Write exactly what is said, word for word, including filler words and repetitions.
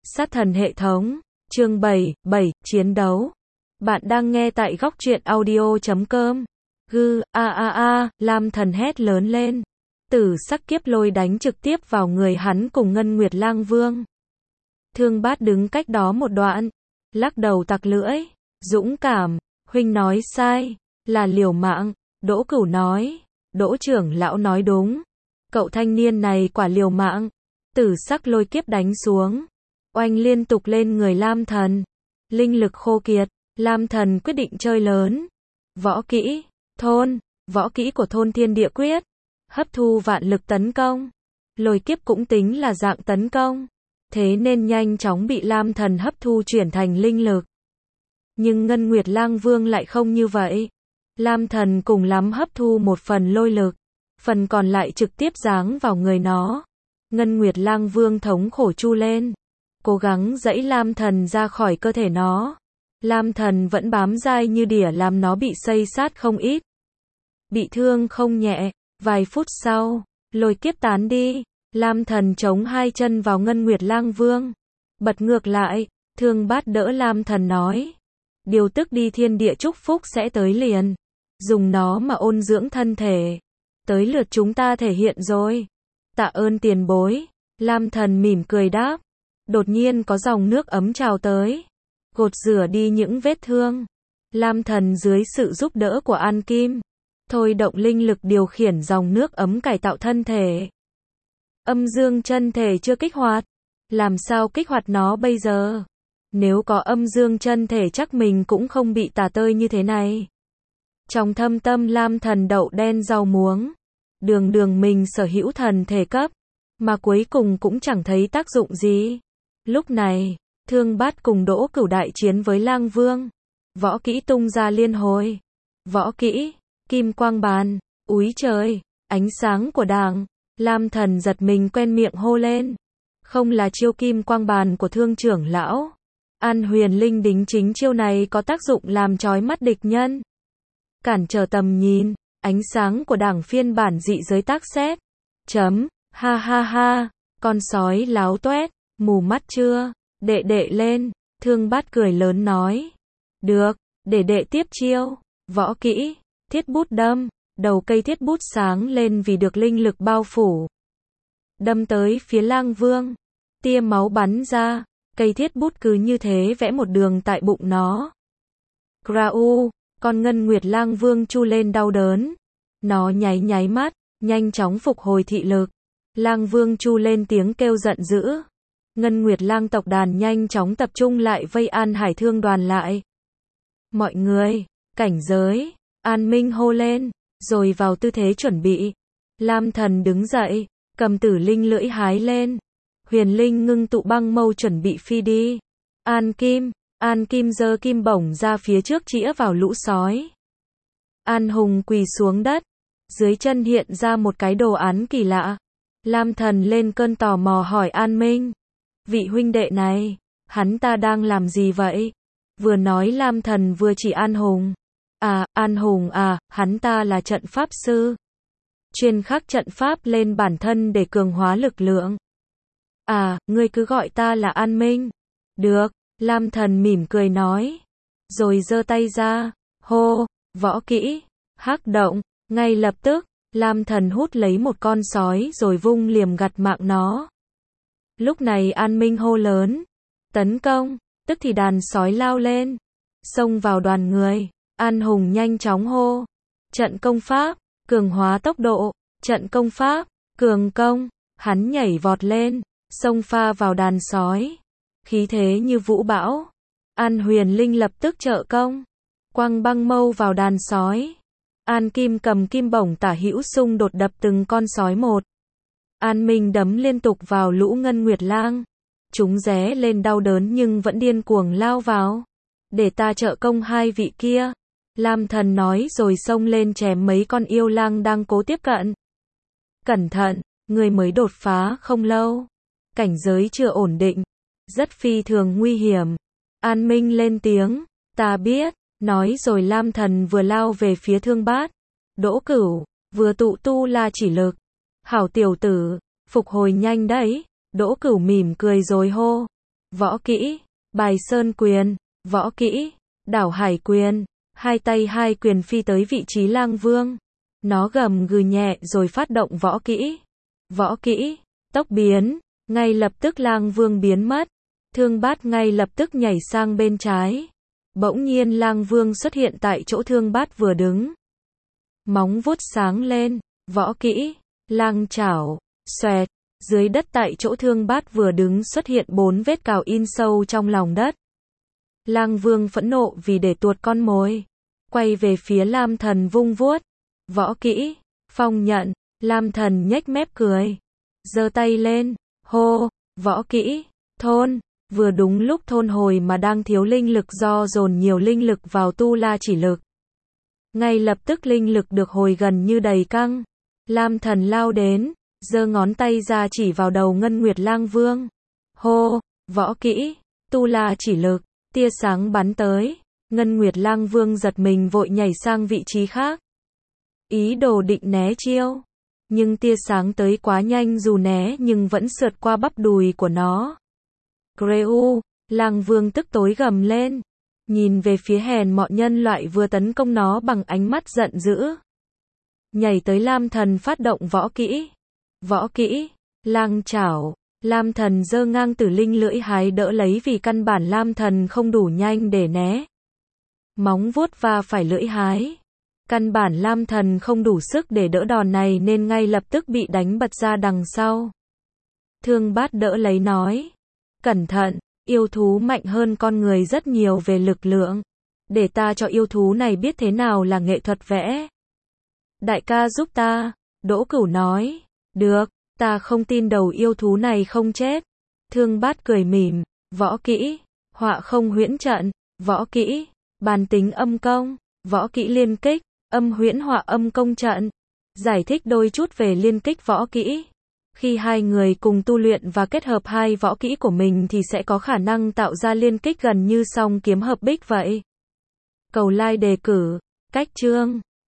Sát thần hệ thống, chương bảy, bảy, chiến đấu. Bạn đang nghe tại góc truyện audio chấm com. Gư, a a a, Lam Thần hét lớn lên. Tử sắc kiếp lôi đánh trực tiếp vào người hắn cùng Ngân Nguyệt Lang Vương. Thương Bát đứng cách đó một đoạn, lắc đầu tặc lưỡi. Dũng cảm, huynh nói sai, là liều mạng. Đỗ Cửu nói, Đỗ trưởng lão nói đúng. Cậu thanh niên này quả liều mạng. Tử sắc lôi kiếp đánh xuống, oanh liên tục lên người Lam Thần. Linh lực khô kiệt, Lam Thần quyết định chơi lớn. Võ kỹ, thôn, võ kỹ của thôn thiên địa quyết. Hấp thu vạn lực tấn công. Lôi kiếp cũng tính là dạng tấn công. Thế nên nhanh chóng bị Lam Thần hấp thu chuyển thành linh lực. Nhưng Ngân Nguyệt Lang Vương lại không như vậy. Lam Thần cùng lắm hấp thu một phần lôi lực. Phần còn lại trực tiếp giáng vào người nó. Ngân Nguyệt Lang Vương thống khổ chu lên. Cố gắng giãy Lam Thần ra khỏi cơ thể nó. Lam Thần vẫn bám dai như đỉa làm nó bị xây sát không ít. Bị thương không nhẹ. Vài phút sau, lôi kiếp tán đi. Lam Thần chống hai chân vào Ngân Nguyệt Lang Vương. Bật ngược lại, Thương Bát đỡ Lam Thần nói. Điều tức đi thiên địa chúc phúc sẽ tới liền. Dùng nó mà ôn dưỡng thân thể. Tới lượt chúng ta thể hiện rồi. Tạ ơn tiền bối. Lam Thần mỉm cười đáp. Đột nhiên có dòng nước ấm trào tới. Gột rửa đi những vết thương. Lam Thần dưới sự giúp đỡ của An Kim. Thôi động linh lực điều khiển dòng nước ấm cải tạo thân thể. Âm dương chân thể chưa kích hoạt. Làm sao kích hoạt nó bây giờ? Nếu có âm dương chân thể chắc mình cũng không bị tả tơi như thế này. Trong thâm tâm Lam Thần đậu đen rau muống. Đường đường mình sở hữu thần thể cấp. Mà cuối cùng cũng chẳng thấy tác dụng gì. Lúc này, Thương Bát cùng Đỗ Cửu đại chiến với Lang Vương. Võ kỹ tung ra liên hồi. Võ kỹ, kim quang bàn, úi trời, ánh sáng của đàng. Lam Thần giật mình quen miệng hô lên. Không là chiêu kim quang bàn của Thương trưởng lão. An Huyền Linh đính chính chiêu này có tác dụng làm chói mắt địch nhân. Cản trở tầm nhìn, ánh sáng của đảng phiên bản dị giới tác xét. Chấm, ha ha ha, con sói láo toét, mù mắt chưa? Đệ đệ lên, Thương Bát cười lớn nói. Được, để đệ tiếp chiêu. Võ kỹ, thiết bút đâm, đầu cây thiết bút sáng lên vì được linh lực bao phủ. Đâm tới phía Lang Vương, tia máu bắn ra, cây thiết bút cứ như thế vẽ một đường tại bụng nó. Grau, con Ngân Nguyệt Lang Vương chu lên đau đớn. Nó nháy nháy mắt, nhanh chóng phục hồi thị lực. Lang Vương chu lên tiếng kêu giận dữ. Ngân Nguyệt Lang tộc đàn nhanh chóng tập trung lại vây An Hải Thương đoàn lại. Mọi người, cảnh giới, An Minh hô lên, rồi vào tư thế chuẩn bị. Lam Thần đứng dậy, cầm tử linh lưỡi hái lên. Huyền Linh ngưng tụ băng mâu chuẩn bị phi đi. An Kim, An Kim giơ kim bổng ra phía trước chĩa vào lũ sói. An Hùng quỳ xuống đất. Dưới chân hiện ra một cái đồ án kỳ lạ. Lam Thần lên cơn tò mò hỏi An Minh. Vị huynh đệ này, hắn ta đang làm gì vậy? Vừa nói Lam Thần vừa chỉ An Hùng. À, An Hùng à, hắn ta là trận pháp sư. Chuyên khắc trận pháp lên bản thân để cường hóa lực lượng. À, ngươi cứ gọi ta là An Minh. Được, Lam Thần mỉm cười nói. Rồi giơ tay ra, hô, võ kỹ, hắc động. Ngay lập tức, Lam Thần hút lấy một con sói rồi vung liềm gặt mạng nó. Lúc này An Minh hô lớn. Tấn công, tức thì đàn sói lao lên. Xông vào đoàn người. An Hùng nhanh chóng hô. Trận công pháp, cường hóa tốc độ. Trận công pháp, cường công. Hắn nhảy vọt lên, xông pha vào đàn sói. Khí thế như vũ bão. An Huyền Linh lập tức trợ công. Quăng băng mâu vào đàn sói. An Kim cầm kim bổng tả hữu xung đột đập từng con sói một. An Minh đấm liên tục vào lũ Ngân Nguyệt Lang. Chúng ré lên đau đớn nhưng vẫn điên cuồng lao vào. Để ta trợ công hai vị kia. Lam Thần nói rồi xông lên chém mấy con yêu lang đang cố tiếp cận. Cẩn thận, người mới đột phá không lâu. Cảnh giới chưa ổn định. Rất phi thường nguy hiểm. An Minh lên tiếng. Ta biết. Nói rồi Lam Thần vừa lao về phía Thương Bát. Đỗ Cửu, vừa tụ tu la chỉ lực. Hảo tiểu tử, phục hồi nhanh đấy. Đỗ Cửu mỉm cười rồi hô. võ kỹ, bài sơn quyền, võ kỹ, đảo hải quyền, hai tay hai quyền phi tới vị trí lang vương. Nó gầm gừ nhẹ rồi phát động võ kỹ. Võ kỹ, tốc biến, ngay lập tức lang vương biến mất. Thương bát ngay lập tức nhảy sang bên trái. Bỗng nhiên lang vương xuất hiện tại chỗ thương bát vừa đứng. Móng vuốt sáng lên, võ kỹ, lang chảo, xoẹt, dưới đất tại chỗ thương bát vừa đứng xuất hiện bốn vết cào in sâu trong lòng đất. Lang vương phẫn nộ vì để tuột con mồi. Quay về phía Lam Thần vung vuốt. Võ kỹ, phong nhận, Lam Thần nhếch mép cười. Giơ tay lên, hô, võ kỹ, thôn. Vừa đúng lúc thôn hồi mà đang thiếu linh lực do dồn nhiều linh lực vào tu la chỉ lực. Ngay lập tức linh lực được hồi gần như đầy căng. Lam Thần lao đến, giơ ngón tay ra chỉ vào đầu Ngân Nguyệt Lang Vương. Hô, võ kỹ, tu la chỉ lực, tia sáng bắn tới. Ngân Nguyệt Lang Vương giật mình vội nhảy sang vị trí khác. Ý đồ định né chiêu. Nhưng tia sáng tới quá nhanh, dù né nhưng vẫn sượt qua bắp đùi của nó. Greu, Lang Vương tức tối gầm lên. Nhìn về phía hèn mọn nhân loại vừa tấn công nó bằng ánh mắt giận dữ. Nhảy tới Lam Thần phát động võ kỹ. Võ kỹ, lang chảo. Lam Thần giơ ngang tử linh lưỡi hái đỡ lấy vì căn bản Lam Thần không đủ nhanh để né. Móng vuốt va phải lưỡi hái. Căn bản Lam Thần không đủ sức để đỡ đòn này nên ngay lập tức bị đánh bật ra đằng sau. Thương bát đỡ lấy nói. Cẩn thận, yêu thú mạnh hơn con người rất nhiều về lực lượng. Để ta cho yêu thú này biết thế nào là nghệ thuật vẽ. Đại ca giúp ta, Đỗ Cửu nói. Được, ta không tin đầu yêu thú này không chết. Thương bát cười mỉm, võ kỹ, họa không huyễn trận, võ kỹ, bàn tính âm công, võ kỹ liên kích, âm huyễn họa âm công trận. Giải thích đôi chút về liên kích võ kỹ. Khi hai người cùng tu luyện và kết hợp hai võ kỹ của mình thì sẽ có khả năng tạo ra liên kích gần như song kiếm hợp bích vậy. Cầu like đề cử, cách chương.